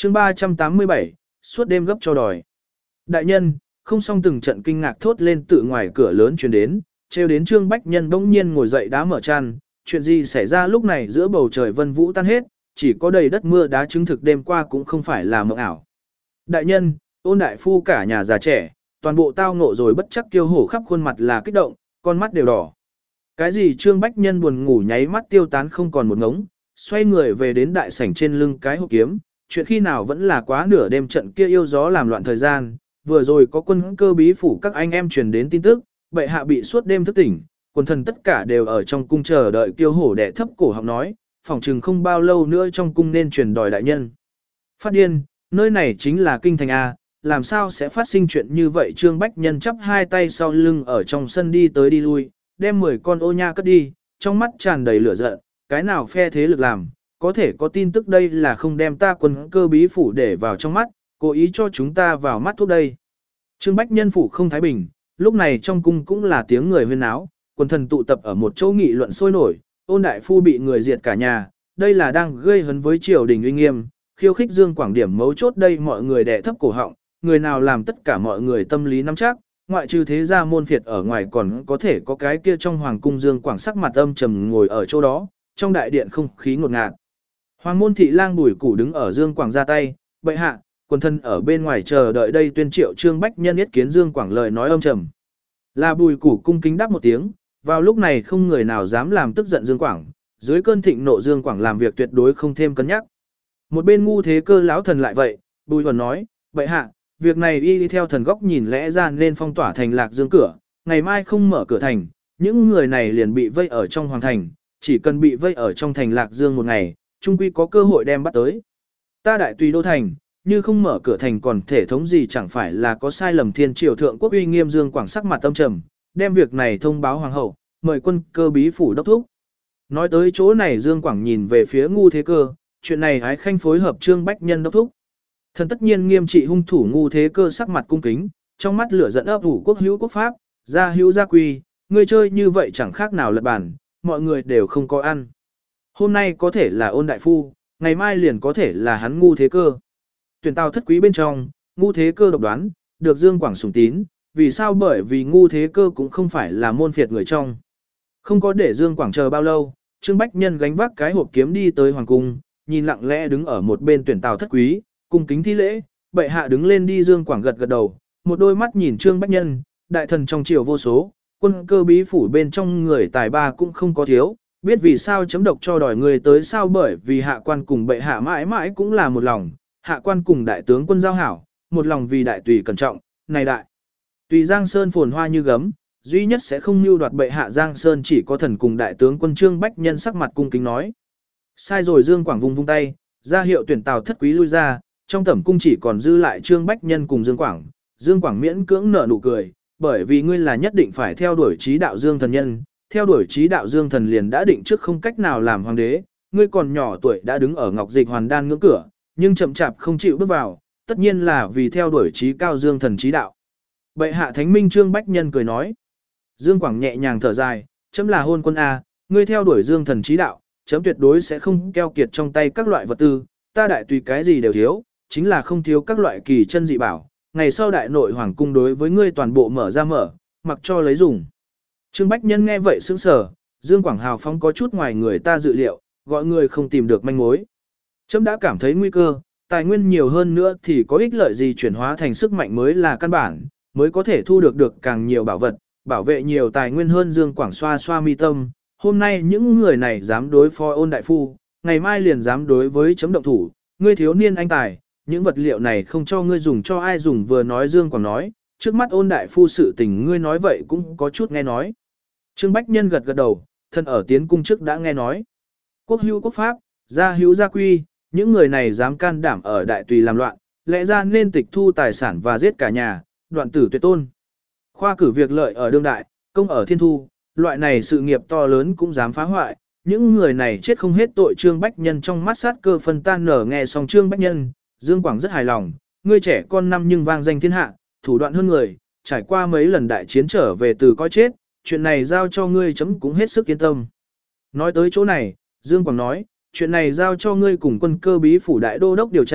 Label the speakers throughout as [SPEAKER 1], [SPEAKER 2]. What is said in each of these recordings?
[SPEAKER 1] chương 387, suốt đêm gấp cho đòi. Đại nhân, không xong từng trận kinh ngạc thốt lên từ ngoài cửa lớn truyền đến, trêu đến Trương Bách Nhân bỗng nhiên ngồi dậy đá mở chăn, chuyện gì xảy ra lúc này giữa bầu trời vân vũ tan hết, chỉ có đầy đất mưa đá chứng thực đêm qua cũng không phải là mộng ảo. Đại nhân, Ôn đại phu cả nhà già trẻ, toàn bộ tao ngộ rồi bất chắc kiêu hổ khắp khuôn mặt là kích động, con mắt đều đỏ. Cái gì Trương Bách Nhân buồn ngủ nháy mắt tiêu tán không còn một ngống, xoay người về đến đại sảnh trên lưng cái hộp kiếm, chuyện khi nào vẫn là quá nửa đêm trận kia yêu gió làm loạn thời gian, vừa rồi có quân cơ bí phủ các anh em truyền đến tin tức, bệ hạ bị suốt đêm thức tỉnh, quần thần tất cả đều ở trong cung chờ đợi kiêu hổ đẻ thấp cổ họng nói, phỏng chừng không bao lâu nữa trong cung nên truyền đòi đại nhân. Phát điên, nơi này chính là kinh thành A, làm sao sẽ phát sinh chuyện như vậy? Trương Bách Nhân chắp hai tay sau lưng ở trong sân đi tới đi lui, đem 10 con ô nha cất đi, trong mắt tràn đầy lửa giận, cái nào phe thế lực làm, có thể có tin tức đây là không đem ta quân cơ bí phủ để vào trong mắt, cố ý cho chúng ta vào mắt thuốc đây. Trương Bách Nhân phủ không thái bình, lúc này trong cung cũng là tiếng người huyên náo, quần thần tụ tập ở một chỗ nghị luận sôi nổi, Ôn đại phu bị người diệt cả nhà, đây là đang gây hấn với triều đình uy nghiêm, khiêu khích Dương Quảng điểm mấu chốt đây mọi người đè thấp cổ họng, người nào làm tất cả mọi người tâm lý nắm chắc, ngoại trừ thế gia môn phiệt ở ngoài còn có thể có cái kia trong hoàng cung Dương Quảng sắc mặt âm trầm ngồi ở chỗ đó, trong đại điện không khí ngột ngạt. Hoàng môn thị lang Bùi Củ đứng ở Dương Quảng ra tay, bệ hạ, quần thân ở bên ngoài chờ đợi đây tuyên triệu. Trương Bách Nhân yết kiến Dương Quảng lời nói âm trầm. Là Bùi Củ cung kính đáp một tiếng, vào lúc này không người nào dám làm tức giận Dương Quảng, dưới cơn thịnh nộ Dương Quảng làm việc tuyệt đối không thêm cân nhắc. Một bên ngu thế cơ lão thần lại vậy, Bùi Huẩn nói, bệ hạ, việc này y đi theo thần góc nhìn lẽ ra nên phong tỏa thành Lạc Dương cửa, ngày mai không mở cửa thành, những người này liền bị vây ở trong hoàng thành, chỉ cần bị vây ở trong thành Lạc Dương một ngày, trung quy có cơ hội đem bắt tới. Ta đại tùy đô thành, như không mở cửa thành còn thể thống gì chẳng phải là có sai lầm thiên triều thượng quốc uy nghiêm. Dương Quảng sắc mặt tâm trầm, đem việc này thông báo hoàng hậu, mời quân cơ bí phủ đốc thúc. Nói tới chỗ này Dương Quảng nhìn về phía ngu thế cơ, chuyện này ái khanh phối hợp Trương Bách Nhân đốc thúc. Thần tất nhiên nghiêm trị hung thủ. Ngu thế cơ sắc mặt cung kính, trong mắt lửa giận ấp ủ quốc hữu quốc pháp, gia hữu gia quy, ngươi chơi như vậy chẳng khác nào lật bản, mọi người đều không có ăn. Hôm nay có thể là Ôn đại phu, ngày mai liền có thể là hắn ngu thế cơ. Tuyển tào thất quý bên trong, ngu thế cơ độc đoán, được Dương Quảng sủng tín, vì sao? Bởi vì ngu thế cơ cũng không phải là môn phiệt người trong. Không có để Dương Quảng chờ bao lâu, Trương Bách Nhân gánh vác cái hộp kiếm đi tới hoàng cung, nhìn lặng lẽ đứng ở một bên tuyển tào thất quý, cung kính thi lễ, bệ hạ đứng lên đi. Dương Quảng gật gật đầu, một đôi mắt nhìn Trương Bách Nhân, đại thần trong triều vô số, quân cơ bí phủ bên trong người tài ba cũng không có thiếu, biết vì sao chấm độc cho đòi người tới sao? Bởi vì hạ quan cùng bệ hạ mãi mãi cũng là một lòng, hạ quan cùng đại tướng quân giao hảo, một lòng vì đại tùy cẩn trọng, này đại tùy Giang Sơn phồn hoa như gấm, duy nhất sẽ không mưu đoạt bệ hạ Giang Sơn chỉ có thần cùng đại tướng quân. Trương Bách Nhân sắc mặt cung kính nói. Sai rồi. Dương Quảng vung vung tay, ra hiệu tuyển tào thất quý lui ra, trong tẩm cung chỉ còn dư lại Trương Bách Nhân cùng Dương Quảng. Dương Quảng miễn cưỡng nở nụ cười, bởi vì ngươi là nhất định phải theo đuổi chí đạo Dương thần nhân, theo đuổi chí đạo Dương thần liền đã định trước không cách nào làm hoàng đế, ngươi còn nhỏ tuổi đã đứng ở ngọc dịch hoàn đan ngưỡng cửa, nhưng chậm chạp không chịu bước vào, tất nhiên là vì theo đuổi chí cao Dương thần chí đạo. Bệ hạ thánh minh. Trương Bách Nhân cười nói. Dương Quảng nhẹ nhàng thở dài, chấm là hôn quân A, ngươi theo đuổi Dương thần chí đạo, chấm tuyệt đối sẽ không keo kiệt trong tay các loại vật tư, ta đại tùy cái gì đều thiếu, chính là không thiếu các loại kỳ chân dị bảo, ngày sau đại nội hoàng cung đối với ngươi toàn bộ mở ra mở, mặc cho lấy dùng. Trương Bách Nhân nghe vậy sững sờ, Dương Quảng hào phóng có chút ngoài người ta dự liệu, gọi người không tìm được manh mối. Chấm đã cảm thấy nguy cơ, tài nguyên nhiều hơn nữa thì có ích lợi gì? Chuyển hóa thành sức mạnh mới là căn bản, mới có thể thu được càng nhiều bảo vật, bảo vệ nhiều tài nguyên hơn. Dương Quảng xoa xoa mi tâm, hôm nay những người này dám đối phó Ôn đại phu, ngày mai liền dám đối với chấm động thủ, ngươi thiếu niên anh tài, những vật liệu này không cho ngươi dùng cho ai dùng? Vừa nói Dương Quảng nói, trước mắt Ôn đại phu sự tình ngươi nói vậy cũng có chút nghe nói. Trương Bách Nhân gật gật đầu, thân ở tiến cung trước đã nghe nói. Quốc hữu quốc pháp, gia hữu gia quy, những người này dám can đảm ở đại tùy làm loạn, lẽ ra nên tịch thu tài sản và giết cả nhà, đoạn tử tuyệt tôn. Khoa cử việc lợi ở đương đại, công ở thiên thu, loại này sự nghiệp to lớn cũng dám phá hoại, những người này chết không hết tội. Trương Bách Nhân trong mắt sát cơ phân tan nở. Nghe xong Trương Bách Nhân, Dương Quảng rất hài lòng, ngươi trẻ con năm nhưng vang danh thiên hạ, thủ đoạn hơn người, trải qua mấy lần đại chiến trở về từ coi chết, chuyện này giao cho ngươi chấm cũng hết sức yên tâm. Nói tới chỗ này, Dương Quảng nói, chuyện này giao cho ngươi cùng quân cơ bí phủ đại đô đốc điều tra,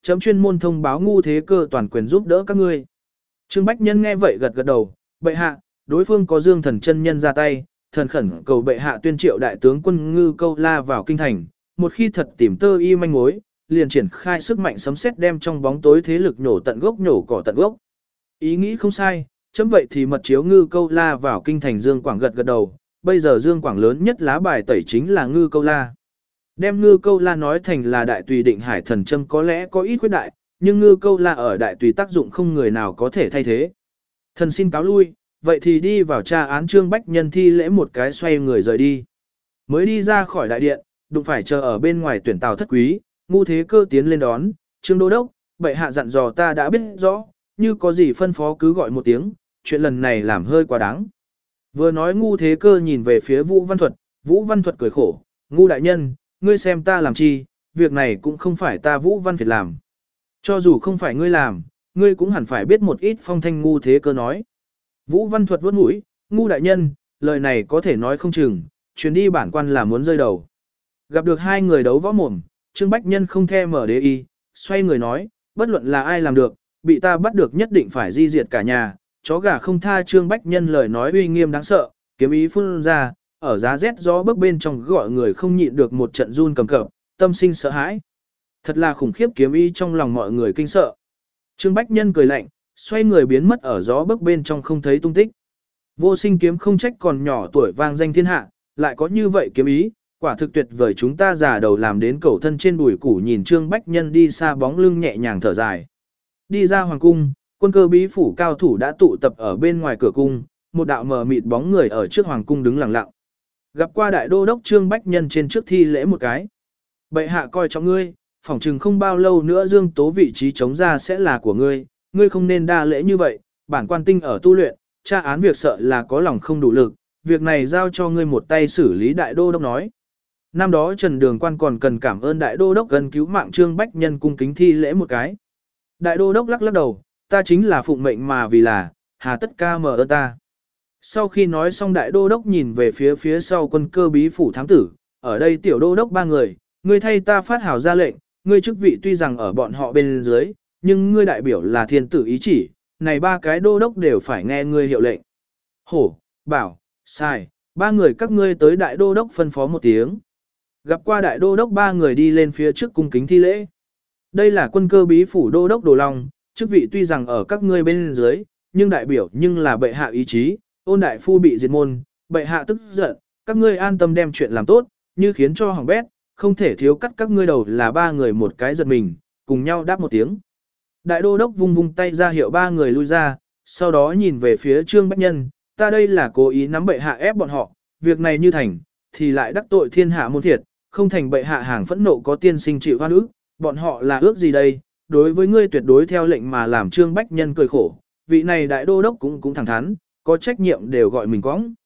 [SPEAKER 1] chấm chuyên môn thông báo ngu thế cơ toàn quyền giúp đỡ các ngươi. Trương Bách Nhân nghe vậy gật gật đầu, bệ hạ, đối phương có Dương Thần chân nhân ra tay, thần khẩn cầu bệ hạ tuyên triệu đại tướng quân Ngư Câu La vào kinh thành, một khi thật tìm tơ y manh mối, liền triển khai sức mạnh sấm sét đem trong bóng tối thế lực nhổ tận gốc nhổ cỏ tận gốc. Ý nghĩ không sai, chấm vậy thì mật chiếu Ngư Câu La vào kinh thành. Dương Quảng gật gật đầu, bây giờ Dương Quảng lớn nhất lá bài tẩy chính là Ngư Câu La. Đem Ngư Câu La nói thành là đại tùy định hải thần châm có lẽ có ít khuyết đại, nhưng Ngư Câu La ở đại tùy tác dụng không người nào có thể thay thế. Thần xin cáo lui, vậy thì đi vào tra án. Trương Bách Nhân thi lễ một cái xoay người rời đi. Mới đi ra khỏi đại điện, đụng phải chờ ở bên ngoài tuyển tàu thất quý, ngu thế cơ tiến lên đón, Trương Đô Đốc, bệ hạ dặn dò ta đã biết rõ, như có gì phân phó cứ gọi một tiếng, chuyện lần này làm hơi quá đáng. Vừa nói ngu thế cơ nhìn về phía Vũ Văn Thuật cười khổ, ngu đại nhân, ngươi xem ta làm chi, việc này cũng không phải ta Vũ Văn Việt làm. Cho dù không phải ngươi làm, ngươi cũng hẳn phải biết một ít phong thanh. Ngu thế cơ nói. Vũ Văn Thuật vuốt mũi, ngu đại nhân, lời này có thể nói không chừng, chuyến đi bản quan là muốn rơi đầu. Gặp được hai người đấu võ mồm, Trương Bách Nhân không thèm mở đế y, xoay người nói, bất luận là ai làm được, bị ta bắt được nhất định phải di diệt cả nhà, chó gà không tha. Trương Bách Nhân lời nói uy nghiêm đáng sợ, kiếm ý phun ra, ở giá rét gió bấc bên trong gọi người không nhịn được một trận run cầm cập, tâm sinh sợ hãi. Thật là khủng khiếp kiếm ý trong lòng mọi người kinh sợ. Trương Bách Nhân cười lạnh, xoay người biến mất ở gió bấc bên trong không thấy tung tích. Vô Sinh kiếm không trách còn nhỏ tuổi vang danh thiên hạ, lại có như vậy kiếm ý, quả thực tuyệt vời. Chúng ta già đầu làm đến cầu thân trên bùi củ. Nhìn Trương Bách Nhân đi xa bóng lưng nhẹ nhàng thở dài. Đi ra hoàng cung, quân cơ bí phủ cao thủ đã tụ tập ở bên ngoài cửa cung, một đạo mờ mịt bóng người ở trước hoàng cung đứng lặng lặng. Gặp qua đại đô đốc. Trương Bách Nhân trên trước thi lễ một cái. Bệ hạ coi trọng ngươi, phỏng chừng không bao lâu nữa Dương Tố vị trí chống ra sẽ là của ngươi, ngươi không nên đa lễ như vậy, bản quan tinh ở tu luyện, tra án việc sợ là có lòng không đủ lực, việc này giao cho ngươi một tay xử lý. Đại đô đốc nói. Năm đó Trần Đường Quan còn cần cảm ơn đại đô đốc gần cứu mạng. Trương Bách Nhân cung kính thi lễ một cái. Đại đô đốc lắc lắc đầu, ta chính là phụng mệnh mà vì là, hà tất ca mờ ơn ta. Sau khi nói xong đại đô đốc nhìn về phía sau quân cơ bí phủ thám tử, ở đây tiểu đô đốc ba người, ngươi thay ta phát hào ra lệnh, ngươi chức vị tuy rằng ở bọn họ bên dưới, nhưng ngươi đại biểu là thiên tử ý chỉ, này ba cái đô đốc đều phải nghe ngươi hiệu lệnh. Hổ, bảo, sai, ba người các ngươi tới. Đại đô đốc phân phó một tiếng. Gặp qua đại đô đốc, ba người đi lên phía trước cung kính thi lễ. Đây là quân cơ bí phủ đô đốc Đồ Long, chức vị tuy rằng ở các ngươi bên dưới, nhưng đại biểu nhưng là bệ hạ ý chí. Ôn đại phu bị diệt môn, bệ hạ tức giận, các ngươi an tâm đem chuyện làm tốt, như khiến cho hỏng bét, không thể thiếu cắt các ngươi đầu. Là ba người một cái giật mình, cùng nhau đáp một tiếng. Đại đô đốc vung vung tay ra hiệu ba người lui ra, sau đó nhìn về phía Trương Bách Nhân, ta đây là cố ý nắm bệ hạ ép bọn họ, việc này như thành, thì lại đắc tội thiên hạ môn thiệt, không thành bệ hạ hàng phẫn nộ có tiên sinh chịu oan ức, bọn họ là ước gì đây, đối với ngươi tuyệt đối theo lệnh mà làm. Trương Bách Nhân cười khổ, vị này đại đô đốc cũng thẳng thắn, có trách nhiệm đều gọi mình cõng.